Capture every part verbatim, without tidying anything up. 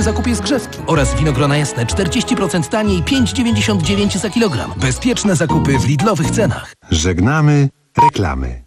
zakupie zgrzewki. Oraz winogrona jasne czterdzieści procent taniej, pięć dziewięćdziesiąt dziewięć za kilogram. Bezpieczne zakupy w Lidlowych cenach. Żegnamy reklamy.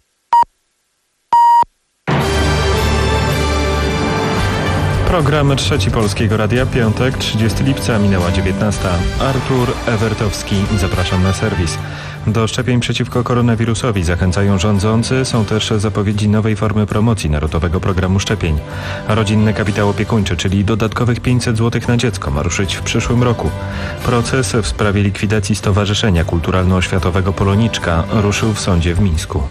Program Trzeci Polskiego Radia, piątek, trzydziestego lipca, minęła dziewiętnasta. Artur Ewertowski, zapraszam na serwis. Do szczepień przeciwko koronawirusowi zachęcają rządzący. Są też zapowiedzi nowej formy promocji Narodowego Programu Szczepień. Rodzinny kapitał opiekuńczy, czyli dodatkowych pięćset złotych na dziecko, ma ruszyć w przyszłym roku. Proces w sprawie likwidacji Stowarzyszenia Kulturalno-Oświatowego Poloniczka ruszył w sądzie w Mińsku.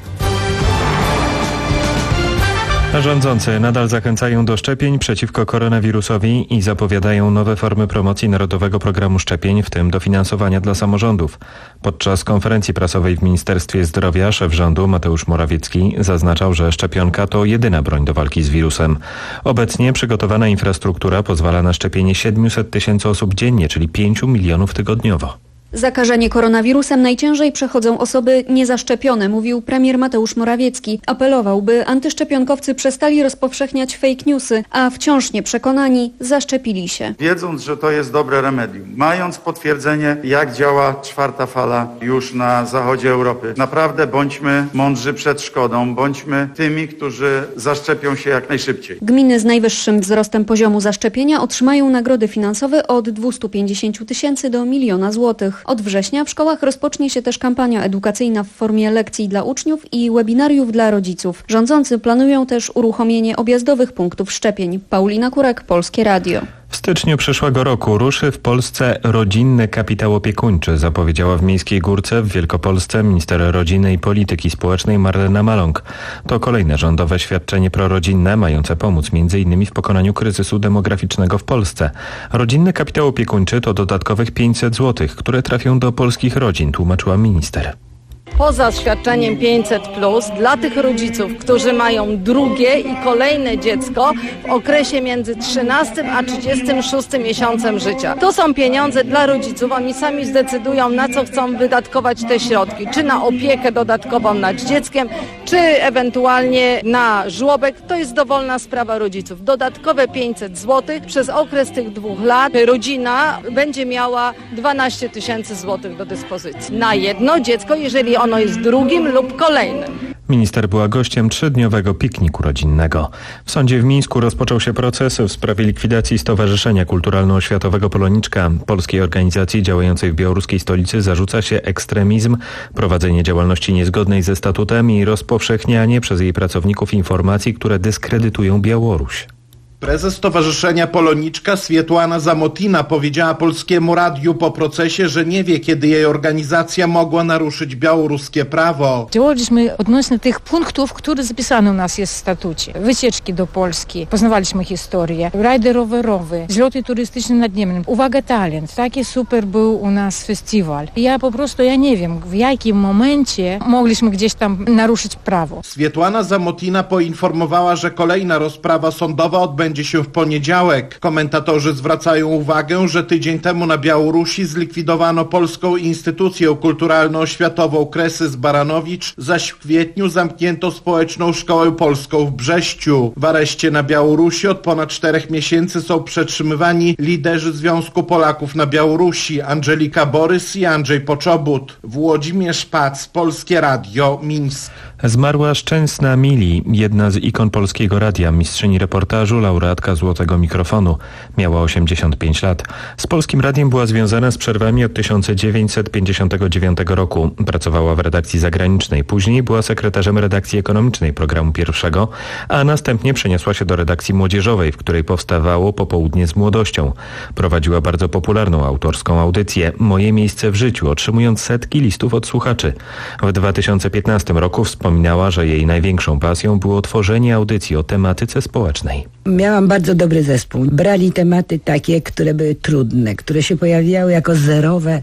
Rządzący nadal zachęcają do szczepień przeciwko koronawirusowi i zapowiadają nowe formy promocji Narodowego Programu Szczepień, w tym dofinansowania dla samorządów. Podczas konferencji prasowej w Ministerstwie Zdrowia szef rządu Mateusz Morawiecki zaznaczał, że szczepionka to jedyna broń do walki z wirusem. Obecnie przygotowana infrastruktura pozwala na szczepienie siedemset tysięcy osób dziennie, czyli pięć milionów tygodniowo. Zakażenie koronawirusem najciężej przechodzą osoby niezaszczepione, mówił premier Mateusz Morawiecki. Apelował, by antyszczepionkowcy przestali rozpowszechniać fake newsy, a wciąż nieprzekonani zaszczepili się. Wiedząc, że to jest dobre remedium, mając potwierdzenie, jak działa czwarta fala już na zachodzie Europy, naprawdę bądźmy mądrzy przed szkodą, bądźmy tymi, którzy zaszczepią się jak najszybciej. Gminy z najwyższym wzrostem poziomu zaszczepienia otrzymają nagrody finansowe od dwieście pięćdziesiąt tysięcy do miliona złotych. Od września w szkołach rozpocznie się też kampania edukacyjna w formie lekcji dla uczniów i webinariów dla rodziców. Rządzący planują też uruchomienie objazdowych punktów szczepień. Paulina Kurek, Polskie Radio. W styczniu przyszłego roku ruszy w Polsce rodzinny kapitał opiekuńczy, zapowiedziała w Miejskiej Górce w Wielkopolsce minister rodziny i polityki społecznej Marlena Maląg. To kolejne rządowe świadczenie prorodzinne mające pomóc między innymi w pokonaniu kryzysu demograficznego w Polsce. Rodzinny kapitał opiekuńczy to dodatkowych pięćset złotych, które trafią do polskich rodzin, tłumaczyła minister. Poza świadczeniem pięćset plus dla tych rodziców, którzy mają drugie i kolejne dziecko w okresie między trzynastym a trzydziestym szóstym miesiącem życia. To są pieniądze dla rodziców, oni sami zdecydują, na co chcą wydatkować te środki, czy na opiekę dodatkową nad dzieckiem, czy ewentualnie na żłobek. To jest dowolna sprawa rodziców. Dodatkowe pięćset złotych przez okres tych dwóch lat rodzina będzie miała dwanaście tysięcy złotych do dyspozycji na jedno dziecko, jeżeli ono jest drugim lub kolejnym. Minister była gościem trzydniowego pikniku rodzinnego. W sądzie w Mińsku rozpoczął się proces w sprawie likwidacji Stowarzyszenia Kulturalno-Oświatowego Poloniczka. Polskiej organizacji działającej w białoruskiej stolicy zarzuca się ekstremizm, prowadzenie działalności niezgodnej ze statutem i rozpowszechnianie przez jej pracowników informacji, które dyskredytują Białoruś. Prezes Stowarzyszenia Poloniczka Swietłana Zamotina powiedziała Polskiemu Radiu po procesie, że nie wie, kiedy jej organizacja mogła naruszyć białoruskie prawo. Działaliśmy odnośnie tych punktów, które zapisane u nas jest w statucie. Wycieczki do Polski, poznawaliśmy historię, rajdy rowerowe, zloty turystyczne nad Niemnem. Uwaga, talent. Taki super był u nas festiwal. Ja po prostu, ja nie wiem, w jakim momencie mogliśmy gdzieś tam naruszyć prawo. Swietłana Zamotina poinformowała, że kolejna rozprawa sądowa odbędzie się w poniedziałek. Komentatorzy zwracają uwagę, że tydzień temu na Białorusi zlikwidowano polską instytucję kulturalno-oświatową Kresys Baranowicz, zaś w kwietniu zamknięto społeczną szkołę polską w Brześciu. W areszcie na Białorusi od ponad czterech miesięcy są przetrzymywani liderzy Związku Polaków na Białorusi, Angelika Borys i Andrzej Poczobut. Włodzimierz Pac, Polskie Radio, Mińsk. Zmarła Szczęsna Mili, jedna z ikon Polskiego Radia, mistrzyni reportażu, laureatka Złotego Mikrofonu. Miała osiemdziesiąt pięć lat. Z Polskim Radiem była związana z przerwami od tysiąc dziewięćset pięćdziesiątego dziewiątego roku. Pracowała w redakcji zagranicznej. Później była sekretarzem redakcji ekonomicznej Programu Pierwszego, a następnie przeniosła się do redakcji młodzieżowej, w której powstawało Popołudnie z młodością. Prowadziła bardzo popularną autorską audycję Moje miejsce w życiu, otrzymując setki listów od słuchaczy. W dwa tysiące piętnastym roku wspominała, że jej największą pasją było tworzenie audycji o tematyce społecznej. Miałam bardzo dobry zespół. Brali tematy takie, które były trudne, które się pojawiały jako zerowe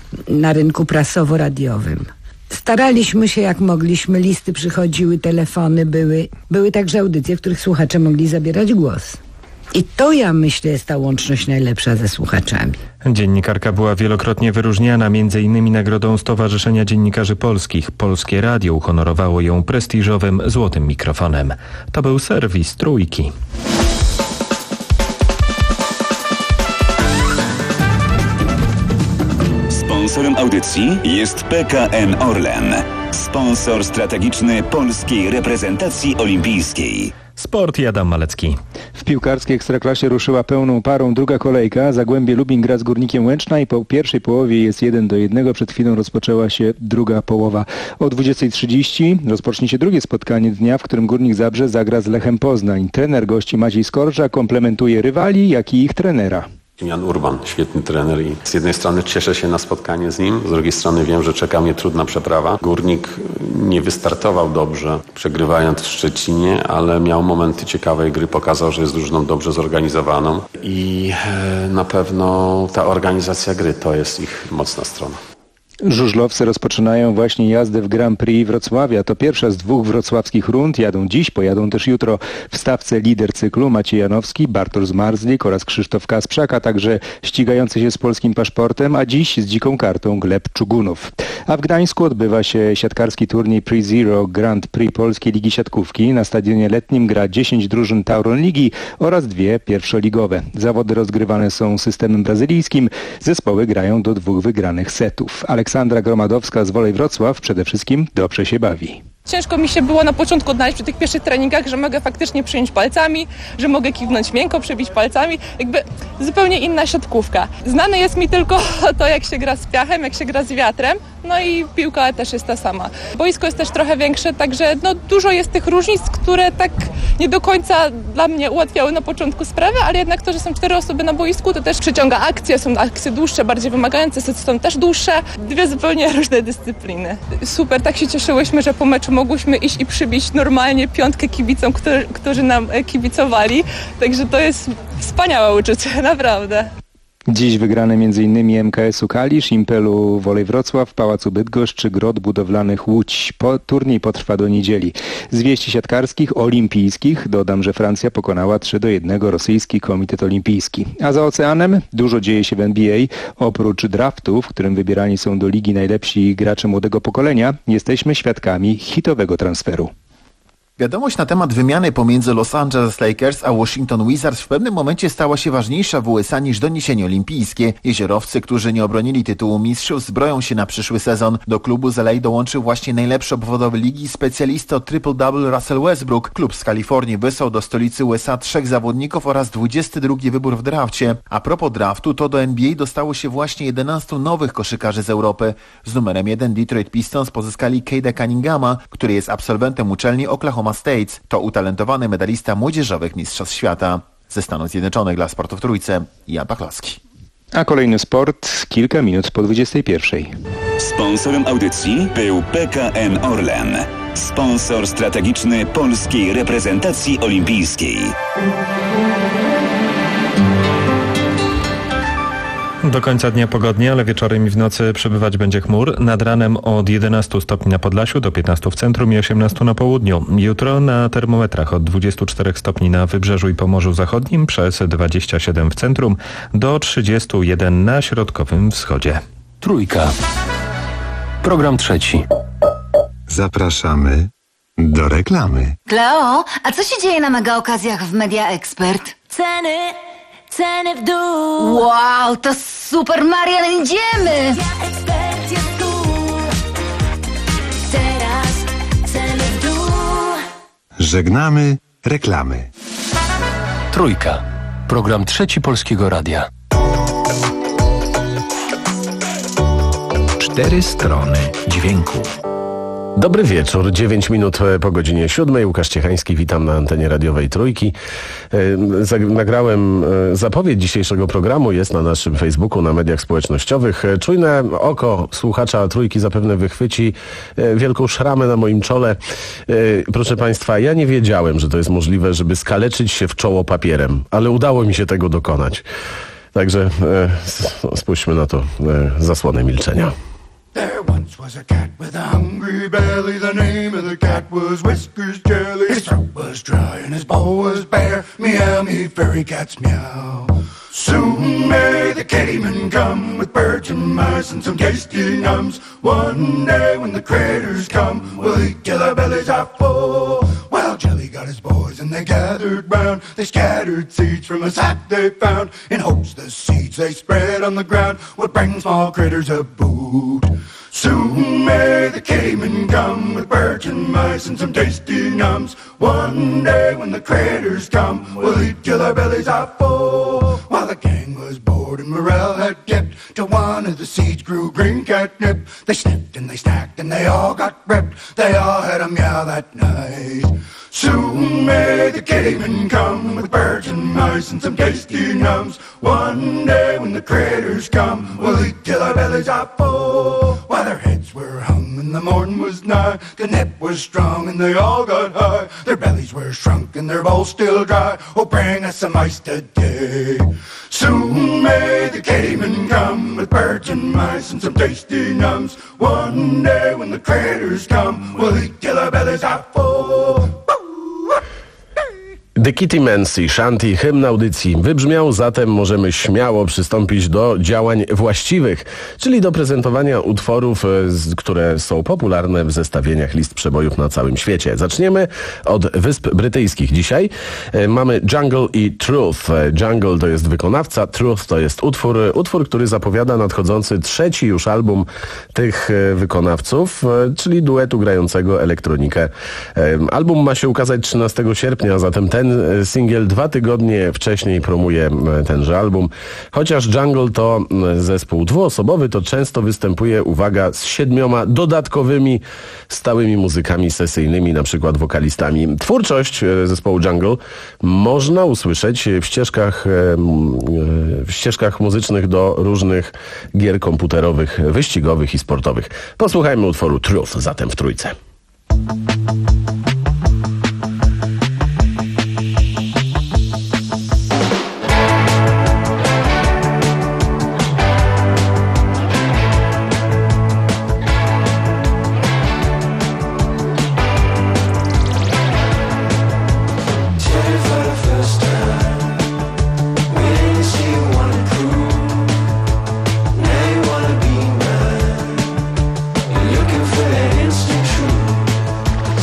na rynku prasowo-radiowym. Staraliśmy się jak mogliśmy, listy przychodziły, telefony były. Były także audycje, w których słuchacze mogli zabierać głos. I to, ja myślę, jest ta łączność najlepsza ze słuchaczami. Dziennikarka była wielokrotnie wyróżniana, między innymi nagrodą Stowarzyszenia Dziennikarzy Polskich. Polskie Radio uhonorowało ją prestiżowym Złotym Mikrofonem. To był serwis Trójki. Sponsorem audycji jest P K N Orlen, sponsor strategiczny polskiej reprezentacji olimpijskiej. Sport i Adam Malecki. W piłkarskiej Ekstraklasie ruszyła pełną parą druga kolejka. Zagłębie Lubin gra z Górnikiem Łęczna i po pierwszej połowie jest jeden do jednego. Przed chwilą rozpoczęła się druga połowa. O dwudziestej trzydzieści rozpocznie się drugie spotkanie dnia, w którym Górnik Zabrze zagra z Lechem Poznań. Trener gości Maciej Skorża komplementuje rywali, jak i ich trenera. Jan Urban, świetny trener i z jednej strony cieszę się na spotkanie z nim, z drugiej strony wiem, że czeka mnie trudna przeprawa. Górnik nie wystartował dobrze, przegrywając w Szczecinie, ale miał momenty ciekawej gry, pokazał, że jest drużyną dobrze zorganizowaną i na pewno ta organizacja gry to jest ich mocna strona. Żużlowcy rozpoczynają właśnie jazdę w Grand Prix Wrocławia. To pierwsza z dwóch wrocławskich rund. Jadą dziś, pojadą też jutro. W stawce lider cyklu Maciej Janowski, Bartosz Marzlik oraz Krzysztof Kasprzak, a także ścigający się z polskim paszportem, a dziś z dziką kartą Gleb Czugunów. A w Gdańsku odbywa się siatkarski turniej Pre-Zero Grand Prix Polskiej Ligi Siatkówki. Na stadionie letnim gra dziesięć drużyn Tauron Ligi oraz dwie pierwszoligowe. Zawody rozgrywane są systemem brazylijskim. Zespoły grają do dwóch wygranych setów. Aleksandra Gromadowska z Wolej Wrocław przede wszystkim dobrze się bawi. Ciężko mi się było na początku odnaleźć przy tych pierwszych treningach, że mogę faktycznie przyjąć palcami, że mogę kiwnąć miękko, przebić palcami. Jakby zupełnie inna siatkówka. Znane jest mi tylko to, jak się gra z piachem, jak się gra z wiatrem. No i piłka też jest ta sama. Boisko jest też trochę większe, także no, dużo jest tych różnic, które tak nie do końca dla mnie ułatwiały na początku sprawę, ale jednak to, że są cztery osoby na boisku, to też przyciąga akcje. Są akcje dłuższe, bardziej wymagające, sety są też dłuższe. Dwie zupełnie różne dyscypliny. Super, tak się cieszyłyśmy, że po meczu mogłyśmy iść i przybić normalnie piątkę kibicom, którzy, którzy nam kibicowali. Także to jest wspaniałe uczucie, naprawdę. Dziś wygrane m.in. M K S-u Kalisz, Impelu Wolej Wrocław, Pałacu Bydgoszcz czy Grot Budowlanych Łódź. Po, turniej potrwa do niedzieli. Z wieści siatkarskich, olimpijskich dodam, że Francja pokonała trzy do jednego rosyjski Komitet Olimpijski. A za oceanem dużo dzieje się w N B A. Oprócz draftu, w którym wybierani są do ligi najlepsi gracze młodego pokolenia, jesteśmy świadkami hitowego transferu. Wiadomość na temat wymiany pomiędzy Los Angeles Lakers a Washington Wizards w pewnym momencie stała się ważniejsza w U S A niż doniesienie olimpijskie. Jeziorowcy, którzy nie obronili tytułu mistrzów, zbroją się na przyszły sezon. Do klubu z L A dołączył właśnie najlepszy obwodowy ligi specjalista od triple-double Russell Westbrook. Klub z Kalifornii wysłał do stolicy U S A trzech zawodników oraz dwudziesty drugi wybór w drafcie. A propos draftu, to do N B A dostało się właśnie jedenastu nowych koszykarzy z Europy. Z numerem jeden Detroit Pistons pozyskali Cade'a Cunninghama, który jest absolwentem uczelni Oklahoma States. To utalentowany medalista młodzieżowych mistrzostw świata. Ze Stanów Zjednoczonych dla Sportu w Trójce, Jan Pachlowski. A kolejny sport kilka minut po dwudziestej pierwszej. Sponsorem audycji był P K N Orlen, sponsor strategiczny polskiej reprezentacji olimpijskiej. Do końca dnia pogodnie, ale wieczorem i w nocy przebywać będzie chmur. Nad ranem od jedenastu stopni na Podlasiu do piętnastu w centrum i osiemnastu na południu. Jutro na termometrach od dwudziestu czterech stopni na Wybrzeżu i Pomorzu Zachodnim, przez dwadzieścia siedem w centrum do trzydziestu jeden na środkowym wschodzie. Trójka. Program trzeci. Zapraszamy do reklamy. Kleo, a co się dzieje na mega okazjach w Media Expert? Ceny, ceny w dół. Wow, to super, Marian, idziemy! Media Expert jest tu. Teraz ceny w dół. Żegnamy reklamy. Trójka. Program trzeci Polskiego Radia. Cztery strony dźwięku. Dobry wieczór, dziewięć minut po godzinie siódmej. Łukasz Ciechański, witam na antenie radiowej Trójki. Nagrałem zapowiedź dzisiejszego programu, jest na naszym Facebooku, na mediach społecznościowych. Czujne oko słuchacza Trójki zapewne wychwyci wielką szramę na moim czole. Proszę Państwa, ja nie wiedziałem, że to jest możliwe, żeby skaleczyć się w czoło papierem, ale udało mi się tego dokonać. Także spójrzmy na to zasłonę milczenia. There once was a cat with a hungry belly. The name of the cat was Whiskers Jelly. His throat was dry and his paw was bare. Meow, me fairy cats meow. Soon may the cavemen come with birds and mice and some tasty nums. One day when the critters come, we'll eat till our bellies are full. Well, Jelly got got his boys and they gathered round. They scattered seeds from a sack they found in hopes the seeds they spread on the ground would bring small critters a boot. Soon may the caiman come with birds and mice and some tasty nums. One day when the critters come, we'll eat till our bellies are full. While the gang was bored and morale had dipped, till one of the seeds grew green catnip. They snipped and they stacked and they all got ripped. They all had a meow that night. Soon may the caiman come with birds and mice and some tasty nums. One day when the critters come, we'll eat till our bellies are full. While their heads were hung and the morn was nigh, the nip was strong and they all got high. Their bellies were shrunk and their bowls still dry. Oh, bring us some ice today. Soon may the caiman come with birds and mice and some tasty nums. One day when the critters come, we'll eat till our bellies are full. The Kitty Men Sea Shanty, hymn audycji wybrzmiał, zatem możemy śmiało przystąpić do działań właściwych, czyli do prezentowania utworów, które są popularne w zestawieniach list przebojów na całym świecie. Zaczniemy od Wysp Brytyjskich. Dzisiaj mamy Jungle i Truth. Jungle to jest wykonawca, Truth to jest utwór, utwór, który zapowiada nadchodzący trzeci już album tych wykonawców, czyli duetu grającego elektronikę. Album ma się ukazać trzynastego sierpnia, zatem ten singiel dwa tygodnie wcześniej promuje tenże album. Chociaż Jungle to zespół dwuosobowy, to często występuje, uwaga, z siedmioma dodatkowymi stałymi muzykami sesyjnymi, na przykład wokalistami. Twórczość zespołu Jungle można usłyszeć w ścieżkach, w ścieżkach muzycznych do różnych gier komputerowych, wyścigowych i sportowych. Posłuchajmy utworu Truth zatem w trójce. Looking for that instant truth.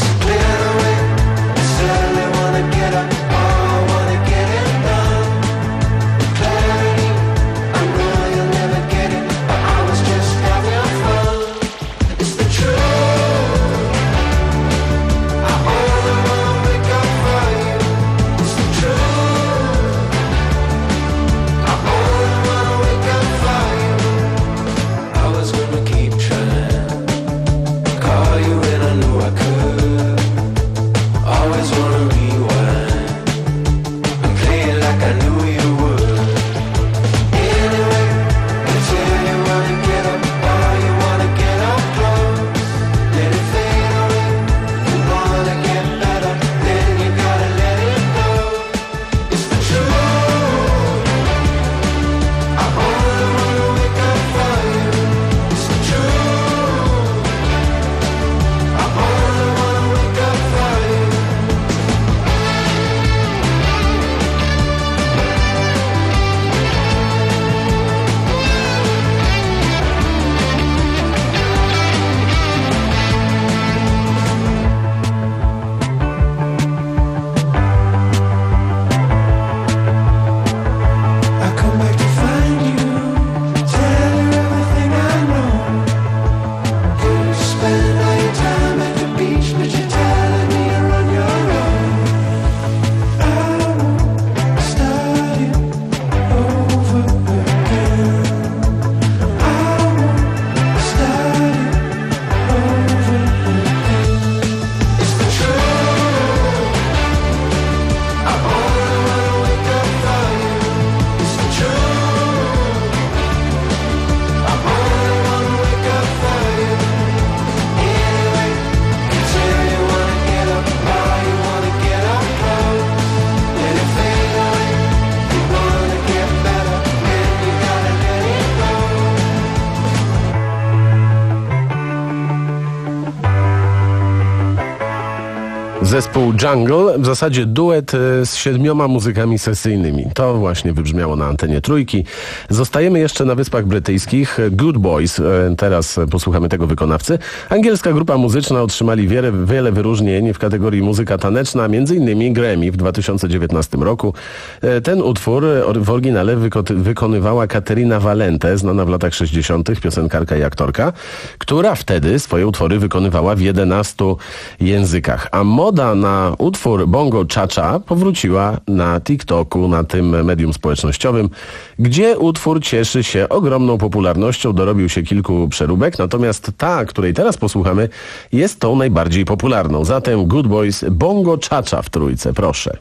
Zespół Jungle, w zasadzie duet z siedmioma muzykami sesyjnymi. To właśnie wybrzmiało na antenie Trójki. Zostajemy jeszcze na Wyspach Brytyjskich. Good Boys, teraz posłuchamy tego wykonawcy. Angielska grupa muzyczna otrzymali wiele, wiele wyróżnień w kategorii muzyka taneczna, między innymi Grammy w dwa tysiące dziewiętnastym roku. Ten utwór w oryginale wyko- wykonywała Caterina Valente, znana w latach sześćdziesiątych, piosenkarka i aktorka, która wtedy swoje utwory wykonywała w jedenastu językach. A moda na utwór Bongo Cha-Cha powróciła na TikToku, na tym medium społecznościowym, gdzie utwór cieszy się ogromną popularnością, dorobił się kilku przeróbek, natomiast ta, której teraz posłuchamy, jest tą najbardziej popularną. Zatem Good Boys, Bongo Cha-Cha w Trójce, proszę.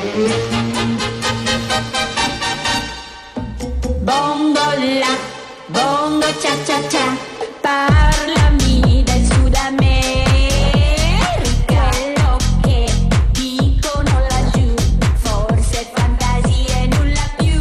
Bongo la, bongo cha cha cha, parlami del Sud America. Quello che dicono laggiù, forse fantasie nulla più.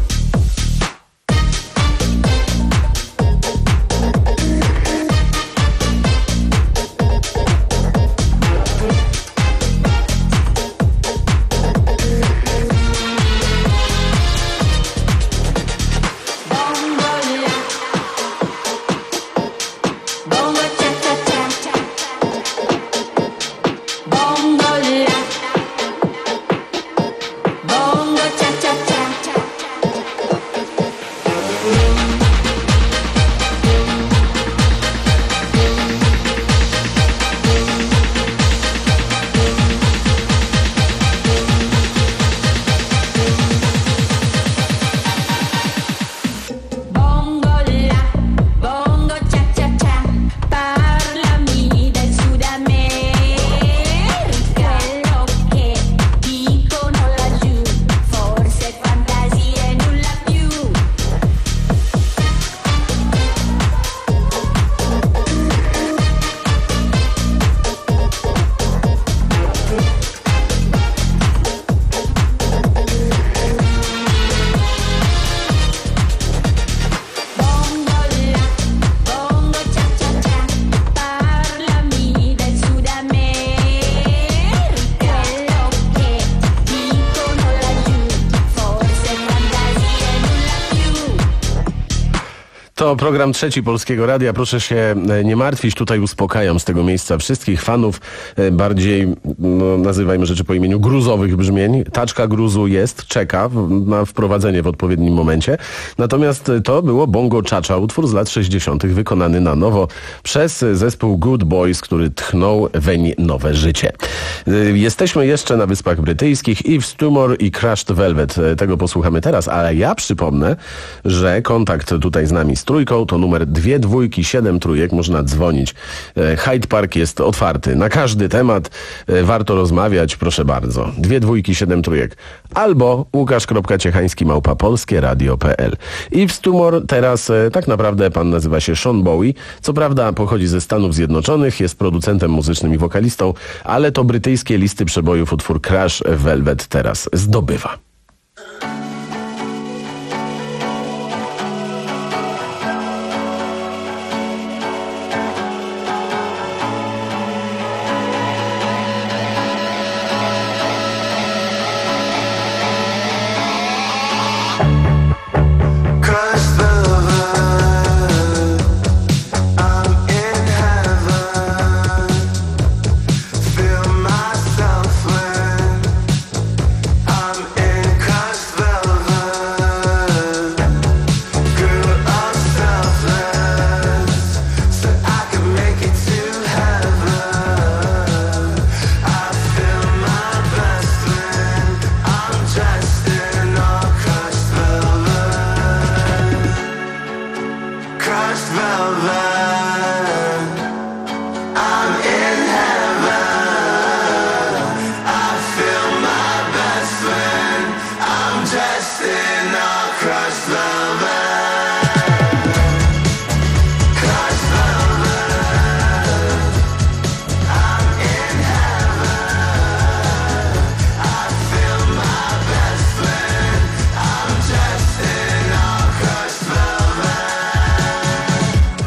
To program Trzeci Polskiego Radia. Proszę się nie martwić, tutaj uspokajam z tego miejsca wszystkich fanów bardziej, no, nazywajmy rzeczy po imieniu, gruzowych brzmień. Taczka gruzu jest, czeka na wprowadzenie w odpowiednim momencie. Natomiast to było Bongo Cha-Cha, utwór z lat sześćdziesiątych wykonany na nowo przez zespół Good Boys, który tchnął weń nowe życie. Jesteśmy jeszcze na Wyspach Brytyjskich, Yves Tumor i Crushed Velvet. Tego posłuchamy teraz, ale ja przypomnę, że kontakt tutaj z nami z Trójką to numer dwie dwójki siedem trójek, można dzwonić. Hyde Park jest otwarty na każdy temat, warto rozmawiać, proszę bardzo. Dwie dwójki siedem trójek. Albo łukasz.ciechański małpa polskie radio kropka p l. Yves Tumor teraz tak naprawdę pan nazywa się Sean Bowie. Co prawda pochodzi ze Stanów Zjednoczonych, jest producentem muzycznym i wokalistą, ale to brytyjskie listy przebojów utwór Crash Velvet teraz zdobywa.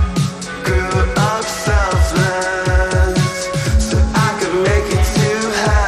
Selfless, so I could make it to heaven.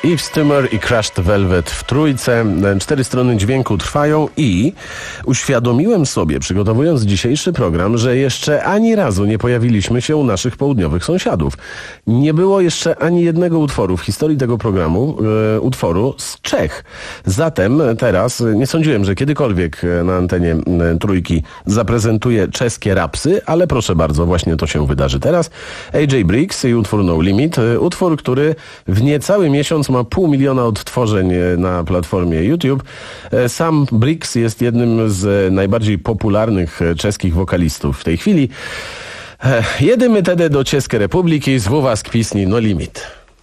Yves Tumor i Crushed Velvet w trójce. Cztery strony dźwięku trwają i uświadomiłem sobie, przygotowując dzisiejszy program, że jeszcze ani razu nie pojawiliśmy się u naszych południowych sąsiadów. Nie było jeszcze ani jednego utworu w historii tego programu, e, utworu z Czech. Zatem teraz nie sądziłem, że kiedykolwiek na antenie e, trójki zaprezentuję czeskie rapsy, ale proszę bardzo, właśnie to się wydarzy teraz. A J Briggs i utwór No Limit. E, utwór, który w niecały miesiąc ma pół miliona odtworzeń na platformie YouTube. E, sam Briggs jest jednym z najbardziej popularnych czeskich wokalistów w tej chwili. E, jedymy tedy do České republiky z was písni No Limit.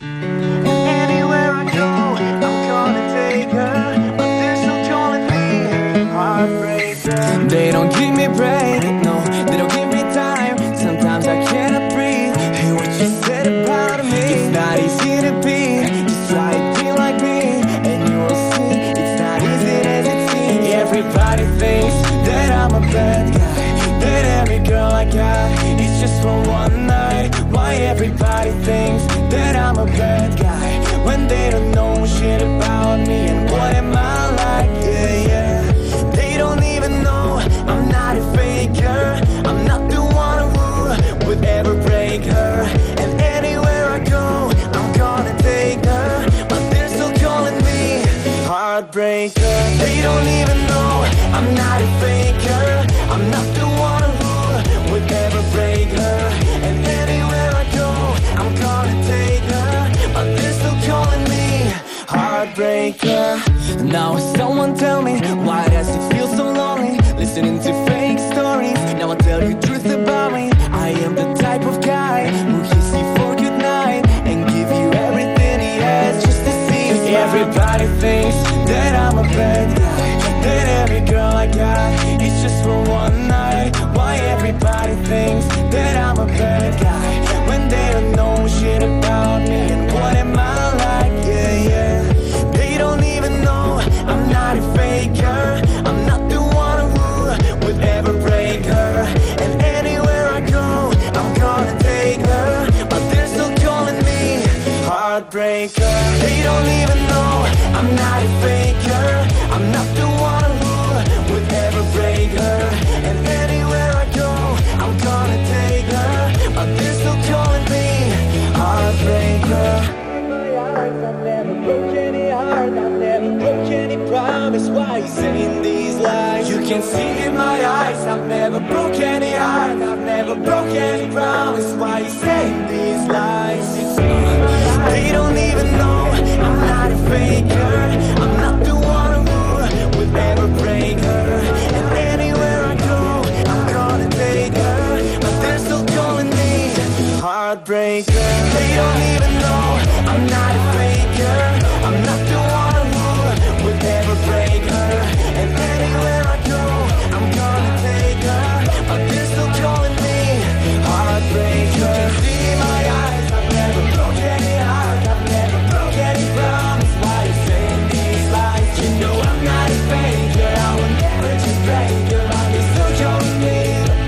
They don't give me break, no, they don't give me time. Sometimes I cannot breathe. Hey, what you said about me? It's not easy to be. Just try to be like me, and you will see it's not easy as it seems. Everybody thinks that I'm a bad guy, that every girl I got is just for one night. Why everybody thinks that I'm a bad guy when they don't know shit about me and what am I like? Yeah, yeah. They don't even know I'm not a faker. I'm not the one who would ever break her. And anywhere I go, I'm gonna take her. But they're still calling me heartbreaker. They don't even know I'm not a faker. I'm not the one who would ever break her. And anywhere I go, I'm gonna take her. But they're still calling me heartbreaker. Now someone tell me, why does it feel so lonely listening to fake stories? Now I'll tell you truth about me. I am the type of guy who kisses you for good night and give you everything he has just to see you smile. Everybody thinks that I'm a bad guy, that every girl I got is just for one night. Why everybody thinks that I'm a bad guy when they don't know shit about me and what am I like? Yeah, yeah. They don't even know I'm not a faker. I'm not the one who would ever break her. And anywhere I go, I'm gonna take her. But they're still calling me heartbreaker. They don't even know I'm not a faker. I'm not the one who would ever break her. And anywhere I go, I'm gonna take her. But they're still calling me heartbreaker. I've never broke any heart, I've never broke any promise. Why you saying these lies? You can see in my eyes, I've never broke any heart, I've never broke any promise. Why you saying these lies? They don't even know I'm not a faker. I'm not the one who would ever break her. And anywhere I go, I'm gonna take her. But they're still calling me heartbreaker. They don't even know I'm not a faker. I'm not the one who would ever break her. And anywhere I go, I'm gonna take her. But they're still calling me heartbreaker. You can see my eyes, I've never broke any heart, I've never broke any promise. Why you saying these lies? You know I'm not a faker, I will never just break her. But they're still calling me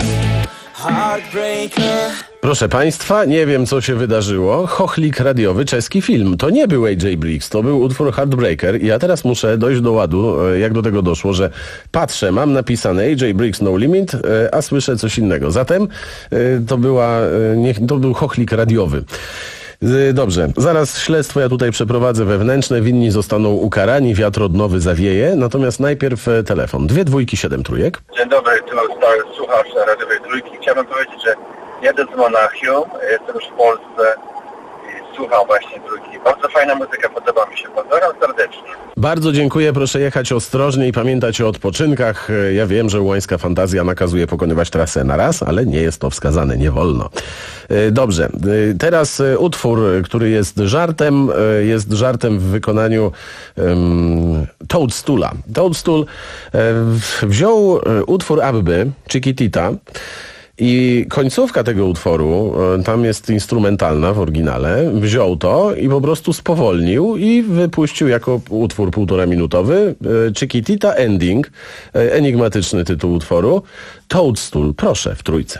heartbreaker. Proszę Państwa, nie wiem co się wydarzyło. Chochlik radiowy, czeski film. To nie był A J Briggs, to był utwór Heartbreaker. I ja teraz muszę dojść do ładu, jak do tego doszło, że patrzę, mam napisane A J Briggs No Limit, a słyszę coś innego. Zatem to, była, to był chochlik radiowy. Dobrze, zaraz śledztwo ja tutaj przeprowadzę wewnętrzne, winni zostaną ukarani, wiatr odnowy zawieje, natomiast najpierw telefon. Dwie dwójki, siedem trójek. Dzień dobry, tu stary słuchacz radiowej trójki. Chciałbym powiedzieć, że jadę z Monachium, jestem już w Polsce i słucham właśnie trójki. Bardzo fajna muzyka, podoba mi się. Pozdrawiam serdecznie. Bardzo dziękuję, proszę jechać ostrożnie i pamiętać o odpoczynkach. Ja wiem, że łańska fantazja nakazuje pokonywać trasę na raz, ale nie jest to wskazane, nie wolno. Dobrze, teraz utwór, który jest żartem, jest żartem w wykonaniu um, Toadstoola. Toadstool um, wziął utwór Abby, Chiquitita, i końcówka tego utworu, tam jest instrumentalna w oryginale, wziął to i po prostu spowolnił i wypuścił jako utwór półtora minutowy Chiquitita Ending, enigmatyczny tytuł utworu. Toadstool, proszę, w trójce.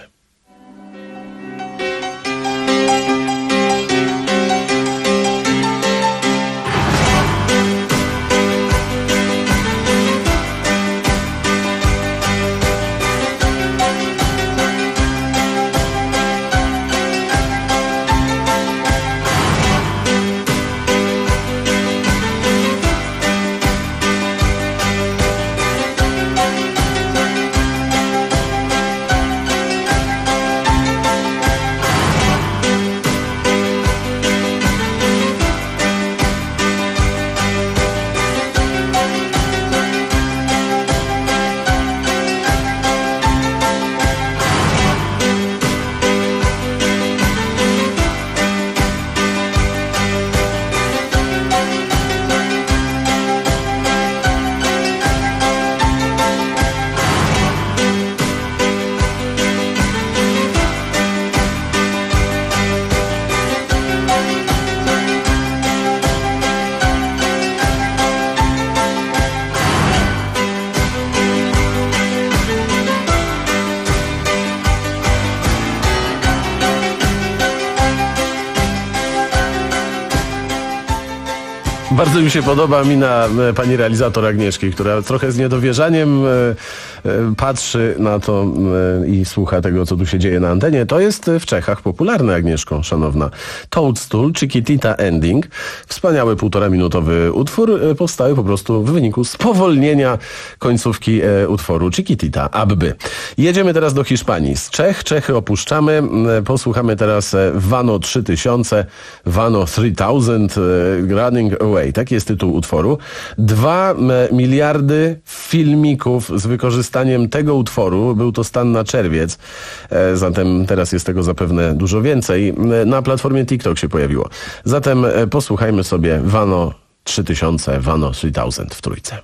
Bardzo mi się podoba mina e, pani realizator Agnieszki, która trochę z niedowierzaniem e, e, patrzy na to e, i słucha tego, co tu się dzieje na antenie. To jest w Czechach popularne, Agnieszko, szanowna. Toadstool, Chiquitita Ending. Wspaniały półtora minutowy utwór e, powstały po prostu w wyniku spowolnienia końcówki e, utworu Chiquitita, Abby. Jedziemy teraz do Hiszpanii. Z Czech, Czechy opuszczamy. E, posłuchamy teraz e, Vano trzy tysiące, Vano trzy tysiące, e, Running Away. Taki jest tytuł utworu. Dwa e, miliardy filmików z wykorzystaniem tego utworu. Był to stan na czerwiec. E, zatem teraz jest tego zapewne dużo więcej. E, na platformie TikTok się pojawiło. Zatem e, posłuchajmy sobie Vano trzy tysiące, Vano trzy tysiące w trójce.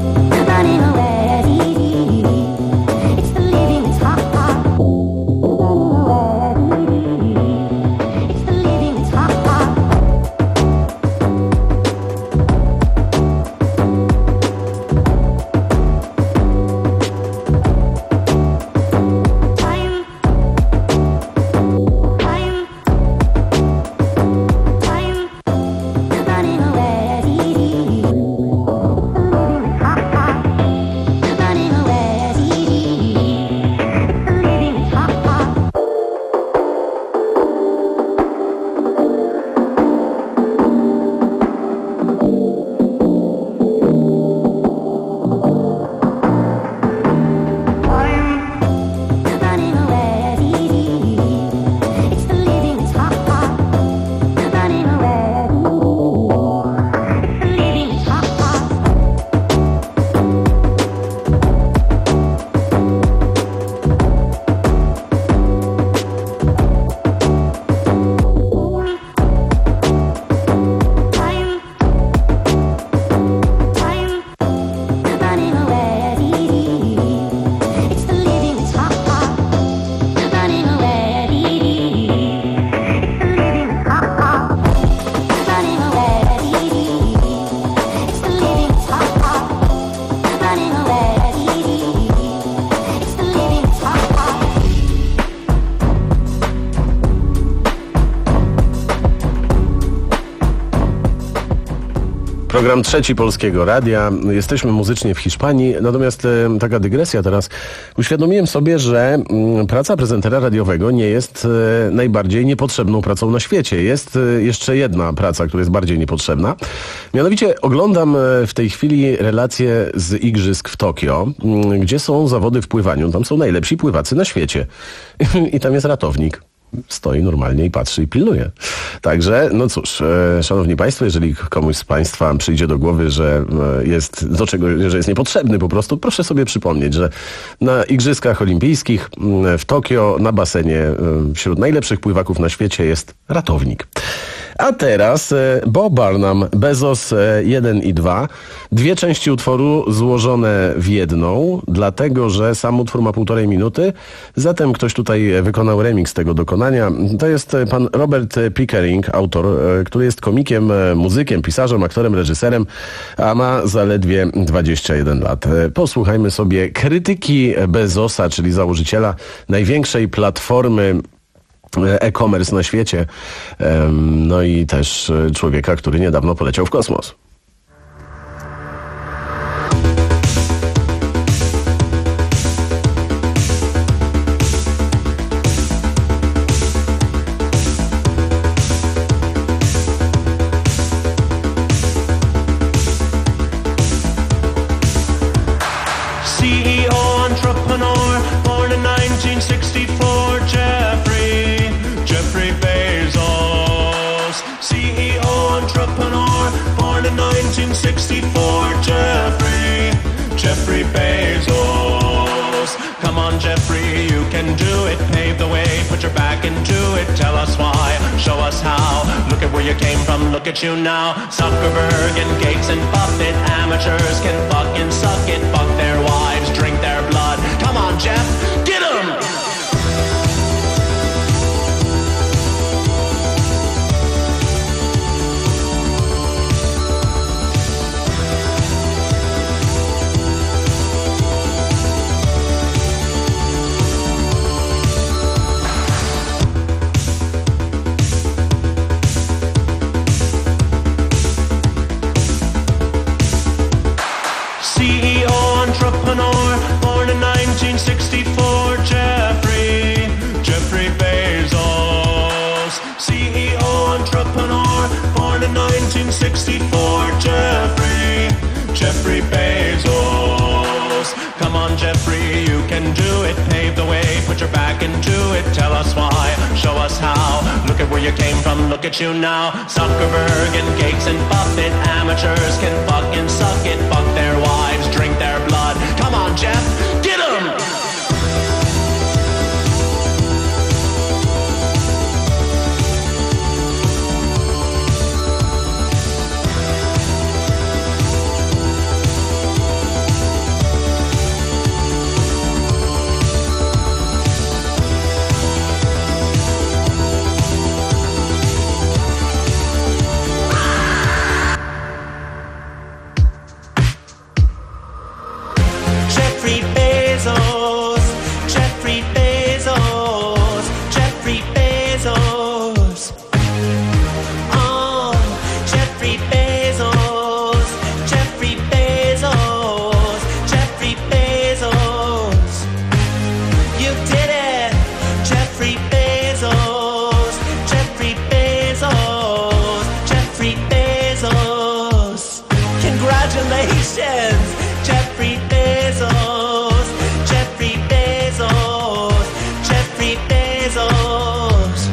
Program trzeci Polskiego Radia. Jesteśmy muzycznie w Hiszpanii, natomiast e, taka dygresja teraz. Uświadomiłem sobie, że m, praca prezentera radiowego nie jest e, najbardziej niepotrzebną pracą na świecie. Jest e, jeszcze jedna praca, która jest bardziej niepotrzebna. Mianowicie oglądam e, w tej chwili relacje z igrzysk w Tokio, m, gdzie są zawody w pływaniu. Tam są najlepsi pływacy na świecie. I tam jest ratownik. Stoi normalnie i patrzy i pilnuje. Także, no cóż, e, szanowni państwo, jeżeli komuś z państwa przyjdzie do głowy, że e, jest do czego, że jest niepotrzebny po prostu, proszę sobie przypomnieć, że na Igrzyskach Olimpijskich m, w Tokio na basenie e, wśród najlepszych pływaków na świecie jest ratownik. A teraz e, Bo Burnham, Bezos e, jeden i dwa. Dwie części utworu złożone w jedną, dlatego że sam utwór ma półtorej minuty. Zatem ktoś tutaj wykonał remix tego dokonania. To jest pan Robert Pickering, autor, e, który jest komikiem, e, muzykiem, pisarzem, aktorem, reżyserem, a ma zaledwie dwadzieścia jeden lat. E, posłuchajmy sobie krytyki Bezosa, czyli założyciela największej platformy e-commerce na świecie, no i też człowieka, który niedawno poleciał w kosmos. C E O, entrepreneur, born in nineteen sixty-four, Jeffrey, Jeffrey Bezos. C E O, entrepreneur, born in nineteen sixty-four, Jeffrey, Jeffrey Bezos. Come on, Jeffrey, you can do it. Pave the way, put your back into it. Tell us why, show us how. Look at where you came from, look at you now. Zuckerberg and Gates and Buffett, amateurs can fucking suck it. Fuck their wives, drink their blood. Come on, Jeff, get 'em! Jeffrey, you can do it. Pave the way, put your back into it. Tell us why, show us how. Look at where you came from, look at you now. Zuckerberg and Gates and Buffett, amateurs can fuck and suck it. Fuck their wives, drink their blood. Come on, Jeff, get 'em! Jeffrey Bezos, Jeffrey Bezos, Jeffrey Bezos. Oh, Jeffrey Bezos, Jeffrey Bezos, Jeffrey Bezos. You did it, Jeffrey Bezos, Jeffrey Bezos, Jeffrey Bezos. Congratulations, Jeffrey Bezos, Jeffrey Bezos, Jeffrey Bezos.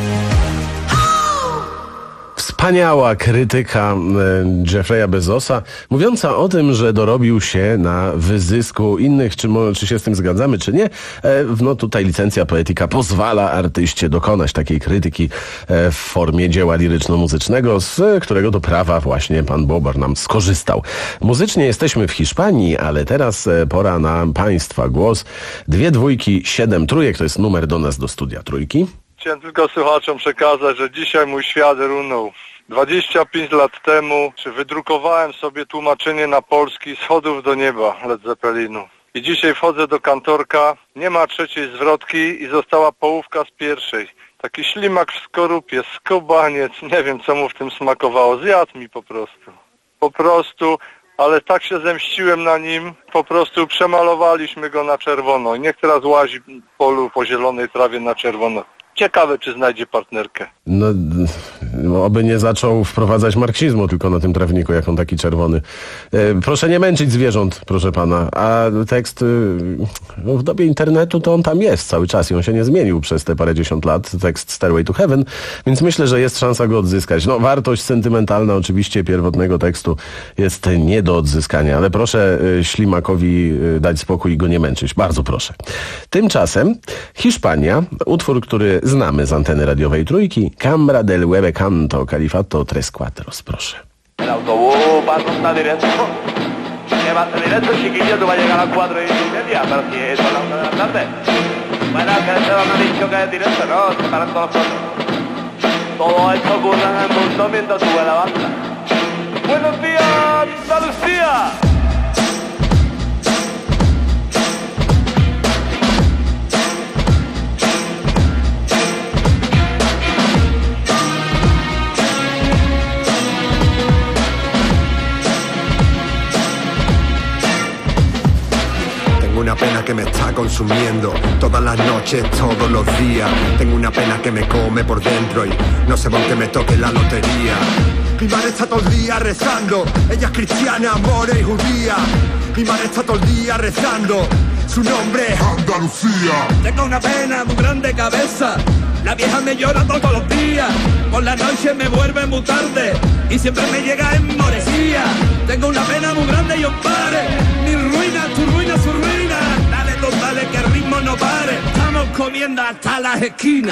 Wspaniała krytyka e, Jeffreya Bezosa, mówiąca o tym, że dorobił się na wyzysku innych, czy, mo- czy się z tym zgadzamy, czy nie. E, no tutaj licencja poetyka pozwala artyście dokonać takiej krytyki e, w formie dzieła liryczno-muzycznego, z którego do prawa właśnie pan Bober nam skorzystał. Muzycznie jesteśmy w Hiszpanii, ale teraz e, pora na państwa głos. Dwie dwójki, siedem trójek, to jest numer do nas do studia trójki. Chciałem tylko słuchaczom przekazać, że dzisiaj mój świat runął. dwadzieścia pięć lat temu czy wydrukowałem sobie tłumaczenie na polski Schodów do nieba Led Zeppelinu. I dzisiaj wchodzę do kantorka, nie ma trzeciej zwrotki i została połówka z pierwszej. Taki ślimak w skorupie, skubaniec, nie wiem co mu w tym smakowało, zjadł mi po prostu. Po prostu, ale tak się zemściłem na nim, po prostu przemalowaliśmy go na czerwono. I niech teraz łazi w polu po zielonej trawie na czerwono. Ciekawe, czy znajdzie partnerkę. No, no, oby nie zaczął wprowadzać marksizmu tylko na tym trawniku, jak on taki czerwony. E, proszę nie męczyć zwierząt, proszę pana. A tekst, y, no, w dobie internetu to on tam jest cały czas i on się nie zmienił przez te parędziesiąt lat. Tekst Stairway to Heaven, więc myślę, że jest szansa go odzyskać. No, wartość sentymentalna oczywiście pierwotnego tekstu jest nie do odzyskania, ale proszę y, Ślimakowi y, dać spokój i go nie męczyć. Bardzo proszę. Tymczasem Hiszpania, utwór, który znamy z anteny radiowej Trójki, Cambra del Hueve Canto, Califato Tres Cuatros, proszę. El autobús va a estar directo. Que va directo, chiquillo, tú vas a llegar a las cuatro y media, pero si es a las una de la tarde. Bueno, que se van a dicho que es directo, no, se paran todos los cuatro. Todo esto ocurre en el mundo mientras sube la banda. Buenos días, Andalucía. Una pena que me está consumiendo todas las noches, todos los días. Tengo una pena que me come por dentro y no sé por qué me toque la lotería. Mi madre está todo el día rezando, ella es cristiana, amor y judía. Mi madre está todo el día rezando, su nombre es Andalucía. Tengo una pena muy grande cabeza, la vieja me llora todos los días. Por la noche me vuelve muy tarde y siempre me llega en moresía. Tengo una pena muy grande y os pare, mi ruina, tu ruina, su ruina. Dale, dos, dale, que el ritmo no pare. Estamos comiendo hasta las esquinas.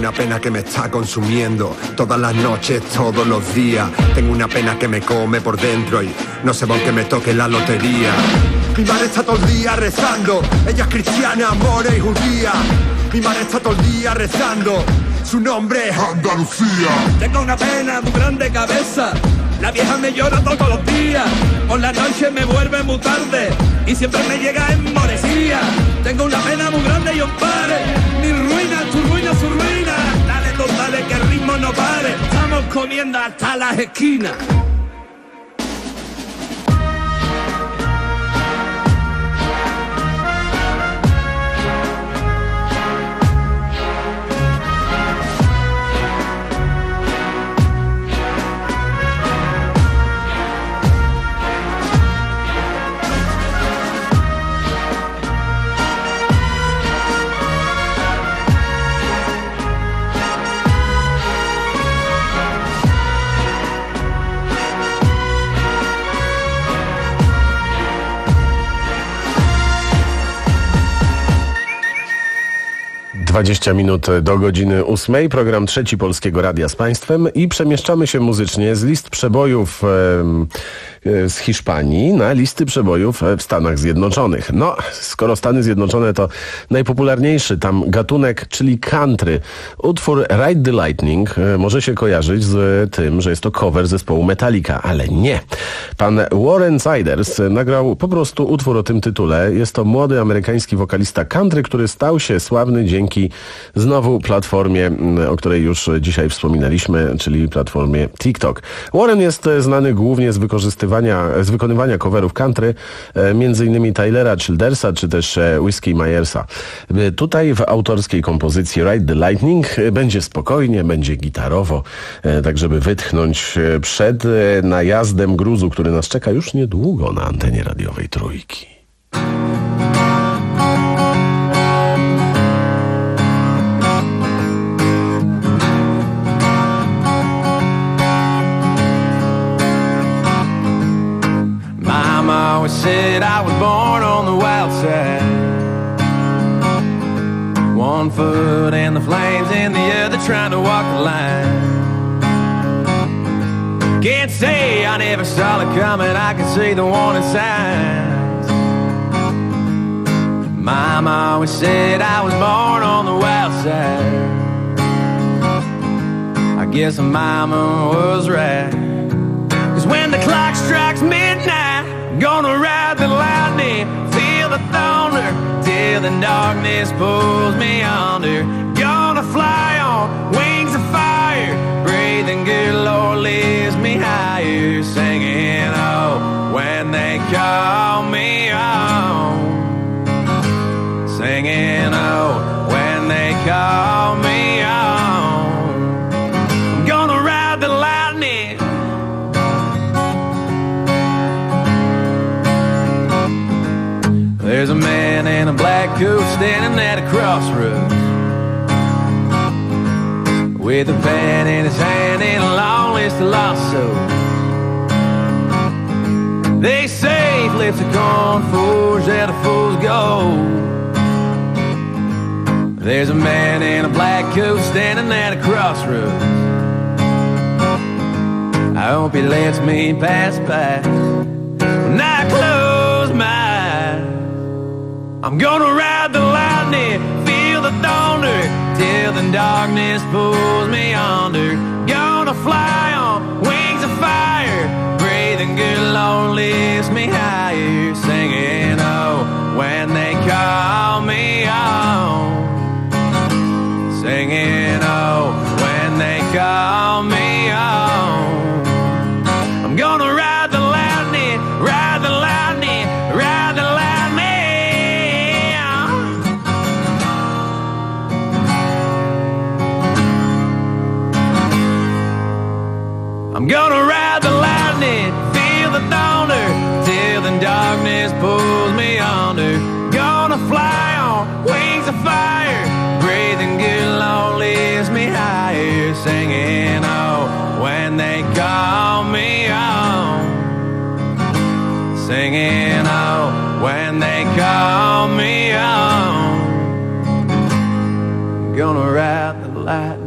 una pena que me está consumiendo todas las noches, todos los días. Tengo una pena que me come por dentro y no sé por qué me toque la lotería. Mi madre está todo el día rezando, ella es cristiana, amor y judía. Mi madre está todo el día rezando, su nombre es Andalucía. Tengo una pena muy grande cabeza, la vieja me llora todos los días. Por la noche me vuelve muy tarde y siempre me llega en moresía. Tengo una pena muy grande y os pare, mi ruina, tu ruina, su ruina. Dale, dos, dale, que el ritmo no pare, estamos comiendo hasta las esquinas. dwadzieścia minut do godziny ósmej. Program Trzeci Polskiego Radia z Państwem i przemieszczamy się muzycznie z list przebojów e, z Hiszpanii na listy przebojów w Stanach Zjednoczonych. No, skoro Stany Zjednoczone to najpopularniejszy tam gatunek, czyli country. Utwór Ride the Lightning e, może się kojarzyć z tym, że jest to cover zespołu Metallica, ale nie. Pan Warren Siders nagrał po prostu utwór o tym tytule. Jest to młody amerykański wokalista country, który stał się sławny dzięki znowu platformie, o której już dzisiaj wspominaliśmy, czyli platformie TikTok. Warren jest znany głównie z wykorzystywania, z wykonywania coverów country, między innymi Tylera Childersa, czy też Whiskey Myersa. Tutaj w autorskiej kompozycji Ride the Lightning będzie spokojnie, będzie gitarowo, tak żeby wytchnąć przed najazdem gruzu, który nas czeka już niedługo na antenie radiowej Trójki. Always said I was born on the wild side. One foot in the flames and the other trying to walk the line. Can't say I never saw it coming, I can see the warning signs. Mama always said I was born on the wild side. I guess Mama was right, 'cause when the clock strikes midnight, gonna ride the lightning, feel the thunder, till the darkness pulls me under. Gonna fly on wings of fire, breathing good, Lord lifts me higher. Singing, oh, when they call me home. Singing, oh, when they call me home. I'm gonna ride the lightning. There's a man in a black coat standing at a crossroads, with a pen in his hand and a long list of lost souls. They say if left the corn forge that a fool's gold. There's a man in a black coat standing at a crossroads. I hope he lets me pass by. When I close my eyes, I'm gonna ride the lightning, feel the thunder, till the darkness pulls me under. Gonna fly on wings of fire, breathing good, Lord lifts me higher. Singing, oh, when they call me home. Singing, oh, when they call me home. I'm gonna ride the lightning, ride the lightning, ride the lightning. I'm gonna ride the lightning, feel the thunder, till the darkness pulls me under. Gonna fly on wings of fire, breathing good, Lord lifts me higher. Singing, oh, when they call me home. Singing, oh, when they call me home. Gonna ride the light.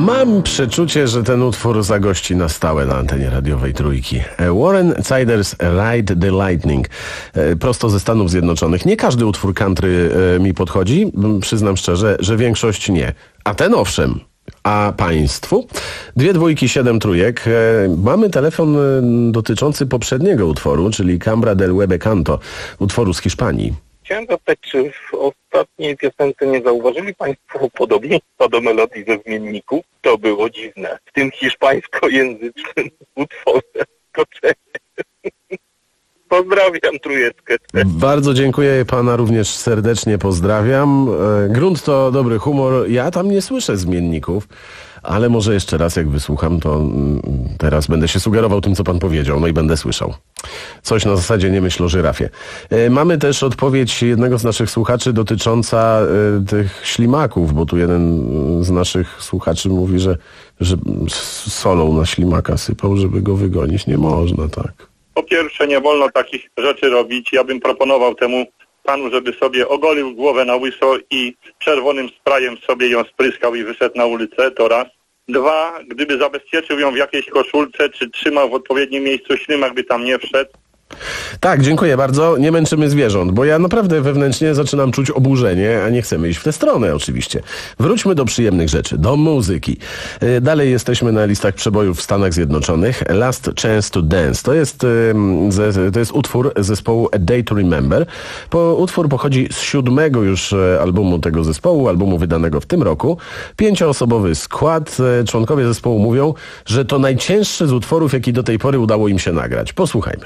Mam przeczucie, że ten utwór zagości na stałe na antenie radiowej Trójki. Warren Ziders Ride the Lightning. Prosto ze Stanów Zjednoczonych. Nie każdy utwór country mi podchodzi. Przyznam szczerze, że większość nie. A ten owszem. A państwu? Dwie dwójki, siedem trójek. Mamy telefon dotyczący poprzedniego utworu, czyli Cambra del Webe Canto, utworu z Hiszpanii. Chciałem zapytać, czy w ostatniej piosence nie zauważyli Państwo podobieństwa do melodii ze zmienników? To było dziwne. W tym hiszpańskojęzycznym utworze. Skoczenie. Pozdrawiam Trójeckę. Bardzo dziękuję, pana również serdecznie pozdrawiam. Grunt to dobry humor. Ja tam nie słyszę zmienników, ale może jeszcze raz jak wysłucham, to teraz będę się sugerował tym, co pan powiedział, no i będę słyszał. Coś na zasadzie nie myśl o żyrafie. Mamy też odpowiedź jednego z naszych słuchaczy dotycząca tych ślimaków, bo tu jeden z naszych słuchaczy mówi, że, że solą na ślimaka sypał, żeby go wygonić. Nie można tak. Po pierwsze, nie wolno takich rzeczy robić. Ja bym proponował temu panu, żeby sobie ogolił głowę na łyso i czerwonym sprayem sobie ją spryskał i wyszedł na ulicę, to raz. Dwa, gdyby zabezpieczył ją w jakiejś koszulce, czy trzymał w odpowiednim miejscu, ślimak by tam nie wszedł. Tak, dziękuję bardzo. Nie męczymy zwierząt, bo ja naprawdę wewnętrznie zaczynam czuć oburzenie, a nie chcemy iść w tę stronę oczywiście. Wróćmy do przyjemnych rzeczy, do muzyki. Dalej jesteśmy na listach przebojów w Stanach Zjednoczonych. Last Chance to Dance. To jest, to jest utwór zespołu A Day to Remember. Po, utwór pochodzi z siódmego już albumu tego zespołu, albumu wydanego w tym roku. Pięcioosobowy skład. Członkowie zespołu mówią, że to najcięższy z utworów, jaki do tej pory udało im się nagrać. Posłuchajmy.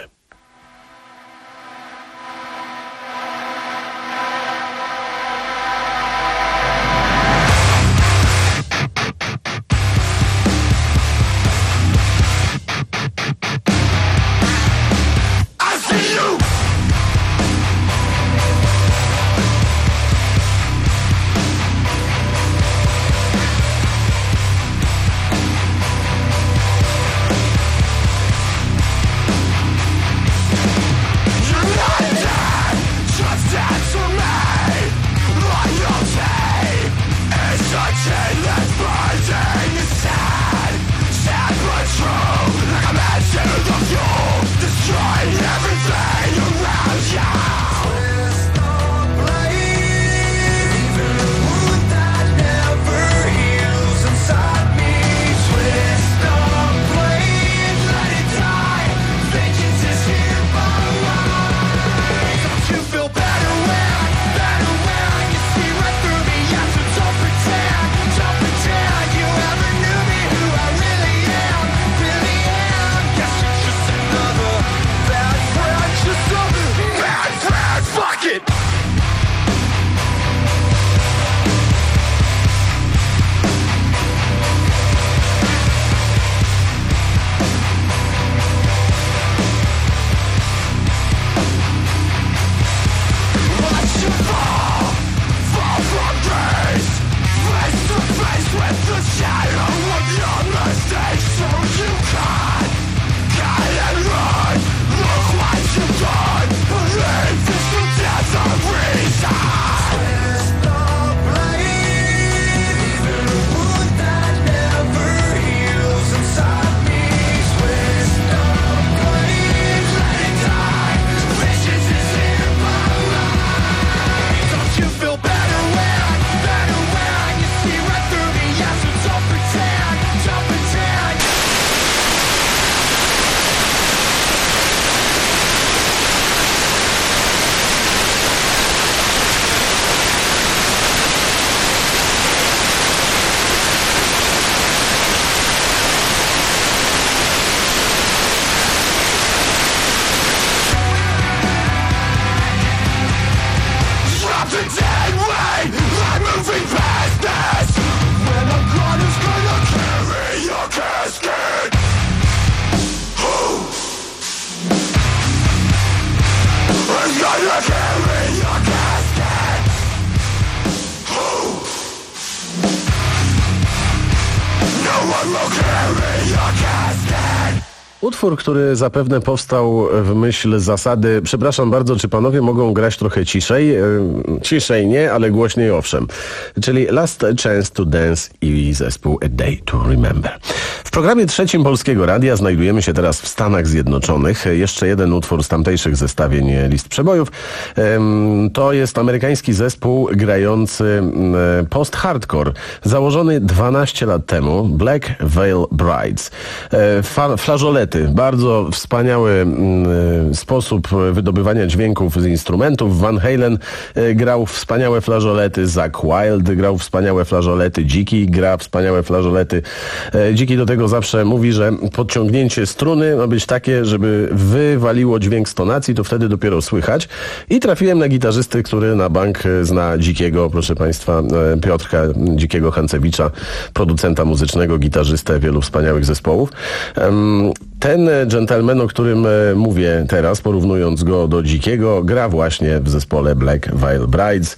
Utwór, który zapewne powstał w myśl zasady, przepraszam bardzo, czy panowie mogą grać trochę ciszej? E, ciszej nie, ale głośniej owszem. Czyli Last Chance to Dance i zespół A Day to Remember. W programie trzecim Polskiego Radia znajdujemy się teraz w Stanach Zjednoczonych. Jeszcze jeden utwór z tamtejszych zestawień list przebojów. E, to jest amerykański zespół grający e, post-hardcore, założony dwanaście lat temu, Black Veil Brides. E, fa- flażolety. Bardzo wspaniały mm, sposób wydobywania dźwięków z instrumentów. Van Halen y, grał wspaniałe flażolety, Zakk Wylde grał wspaniałe flażolety, Dziki gra wspaniałe flażolety. E, Dziki do tego zawsze mówi, że podciągnięcie struny ma być takie, żeby wywaliło dźwięk z tonacji, to wtedy dopiero słychać. I trafiłem na gitarzysty, który na bank zna Dzikiego, proszę państwa, e, Piotrka Dzikiego Hancewicza, producenta muzycznego, gitarzystę wielu wspaniałych zespołów. Um, Ten gentleman, o którym mówię teraz, porównując go do Dzikiego, gra właśnie w zespole Black Veil Brides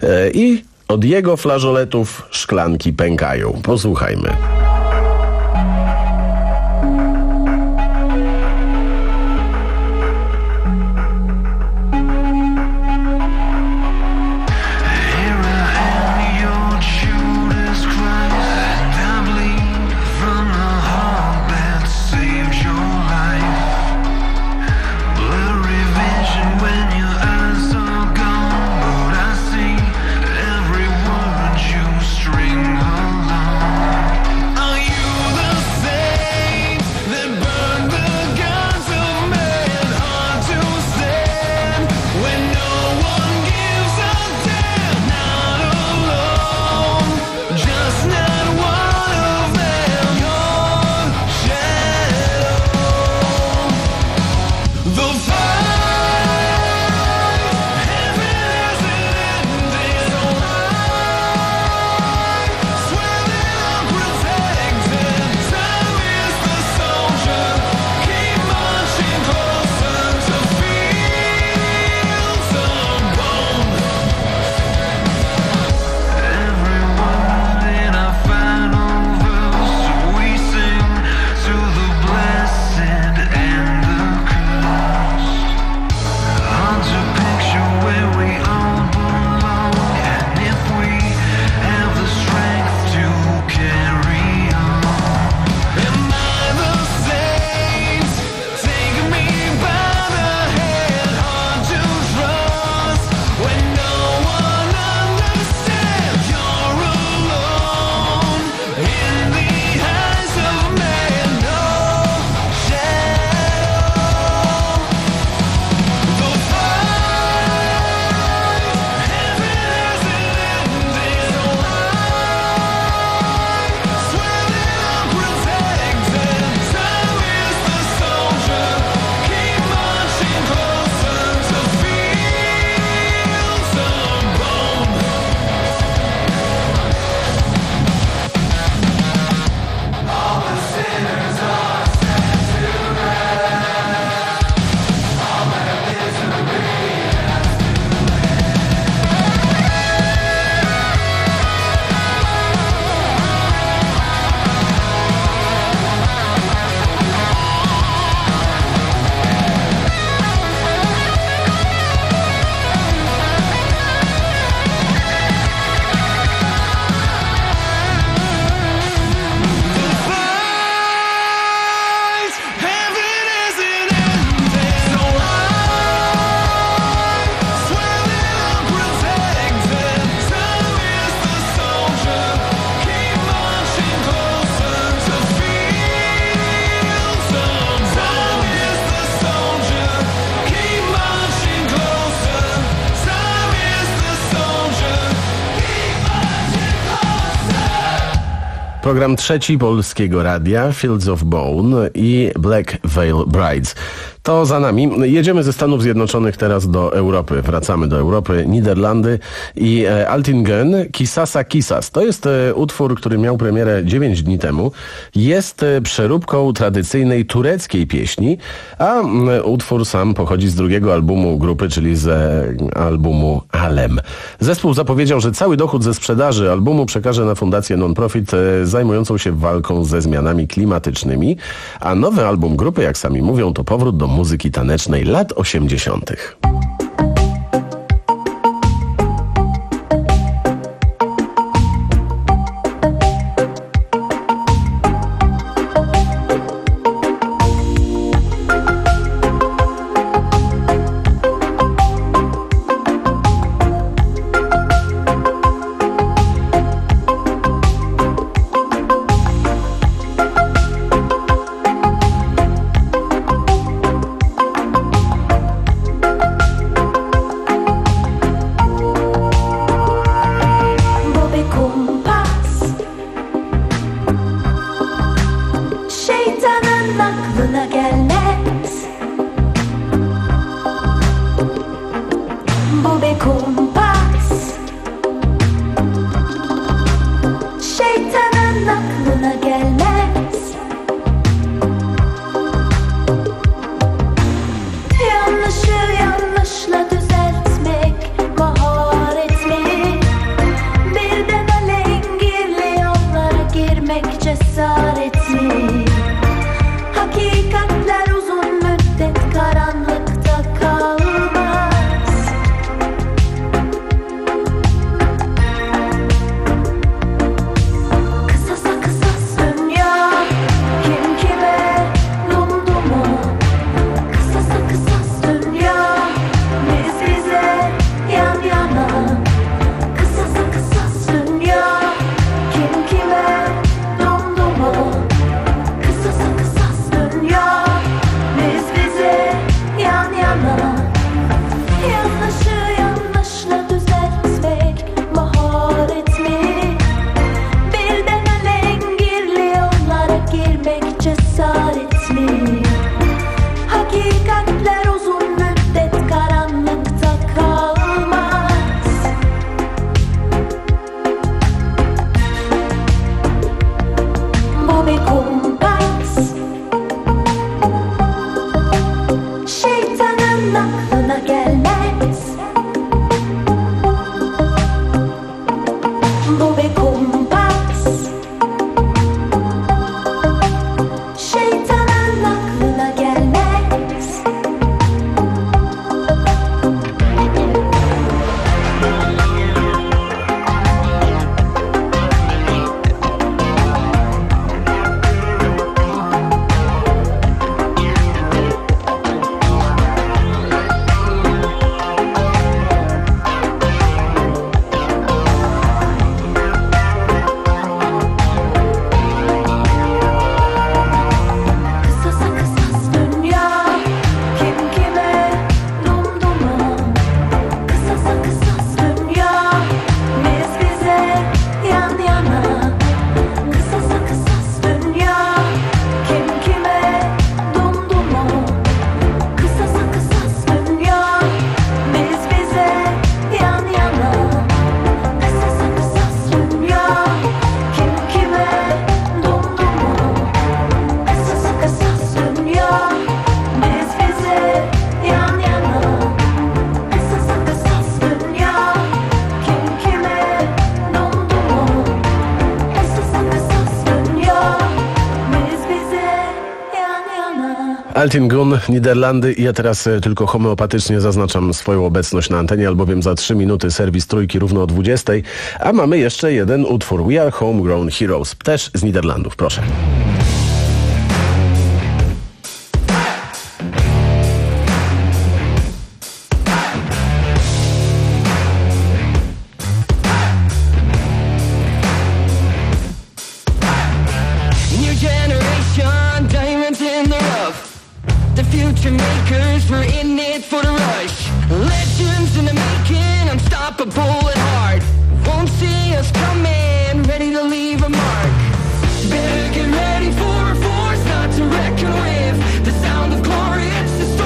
i od jego flażoletów szklanki pękają. Posłuchajmy. Program trzeci Polskiego Radia, Fields of Bone i Black Veil Brides. To za nami. Jedziemy ze Stanów Zjednoczonych teraz do Europy. Wracamy do Europy. Niderlandy i e, Altingen, Kisasa Kisas. To jest e, utwór, który miał premierę dziewięć dni temu. Jest e, przeróbką tradycyjnej tureckiej pieśni, a m, utwór sam pochodzi z drugiego albumu grupy, czyli z e, albumu Alem. Zespół zapowiedział, że cały dochód ze sprzedaży albumu przekaże na fundację non-profit e, zajmującą się walką ze zmianami klimatycznymi, a nowy album grupy, jak sami mówią, to powrót do muzyki tanecznej lat osiemdziesiątych. Altingen, Niderlandy. Ja teraz tylko homeopatycznie zaznaczam swoją obecność na antenie, albowiem za trzy minuty serwis Trójki równo o dwudziestej, a mamy jeszcze jeden utwór. We Are Homegrown Heroes, też z Niderlandów. Proszę. Future makers, we're in it for the rush. Legends in the making, unstoppable at heart. Won't see us coming, ready to leave a mark. Better get ready for a force not to reckon with. The sound of glory, it's the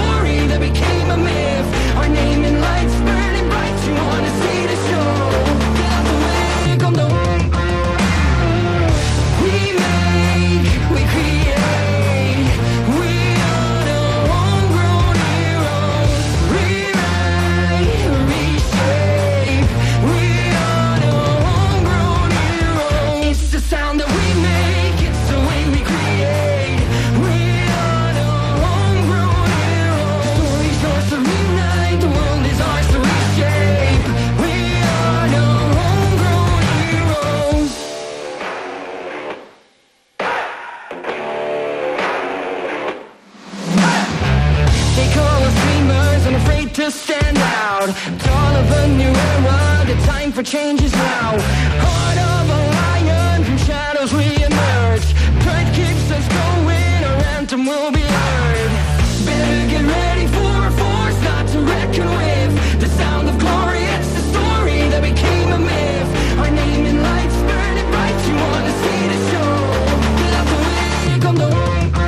to stand out. Dawn of a new era, the time for change is now. Heart of a lion, from shadows we emerge. Pride keeps us going, our anthem will be heard. Better get ready for a force not to reckon with. The sound of glory, it's the story that became a myth. Our name in lights burning bright, you wanna see the show. Love the way come the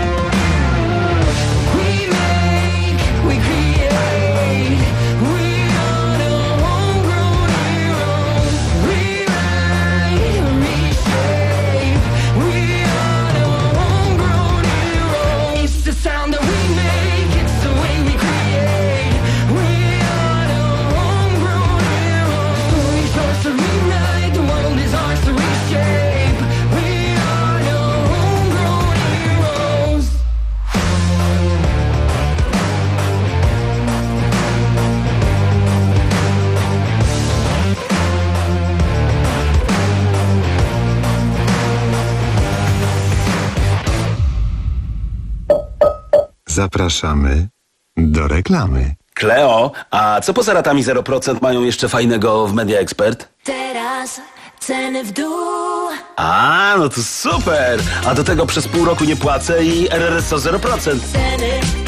we make, we create. We are the homegrown heroes. Rewrite, reshape. We are the homegrown heroes. It's the sound that we make, it's the way we create. We are the homegrown heroes. Stories ours to rewrite, the world is ours to reshape. We are the homegrown heroes. Zapraszamy do reklamy. Kleo, a co poza ratami zero procent mają jeszcze fajnego w Media Expert? Teraz ceny w dół. A, no to super! A do tego przez pół roku nie płacę i R R S O zero procent. Ceny